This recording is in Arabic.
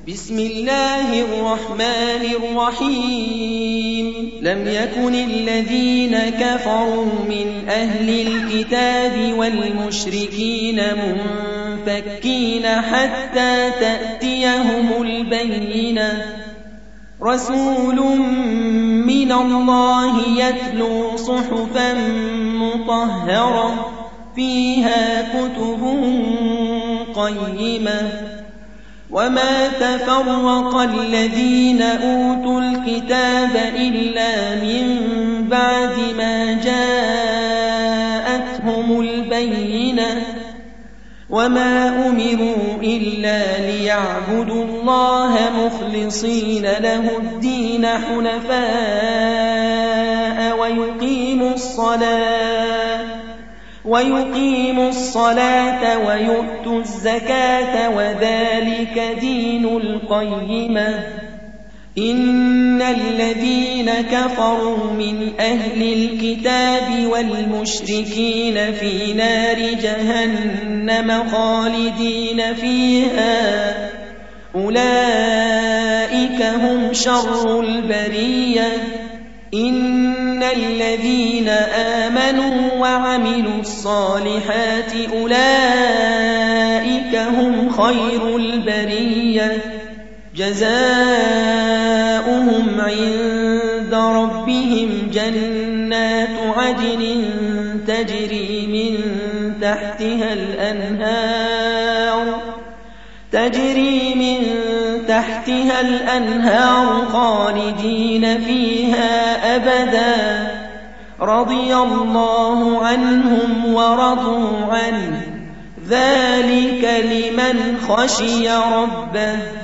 بسم الله الرحمن الرحيم لم يكن الذين كفروا من أهل الكتاب والمشركين منفكين حتى تأتيهم البينة رسول من الله يتلو صحفا مطهرة فيها كتب قيمة وما تفرق الذين أوتوا الكتاب إلا من بعد ما جاءتهم البينة وما أمروا إلا ليعبدوا الله مخلصين له الدين حنفاء ويقيموا الصلاة ويؤتوا الزكاة وذلك دين القيمة إن الذين كفروا من أهل الكتاب والمشركين في نار جهنم خالدين فيها أولئك هم شر البرية إن الذين آمنوا وعملوا الصالحات أولئك هم خير البرية جزاؤهم عند ربهم جنات عدن تجري من تحتها الأنهار خالدين فيها أبدا رضي الله عنهم ورضوا عنه ذلك لمن خشي ربه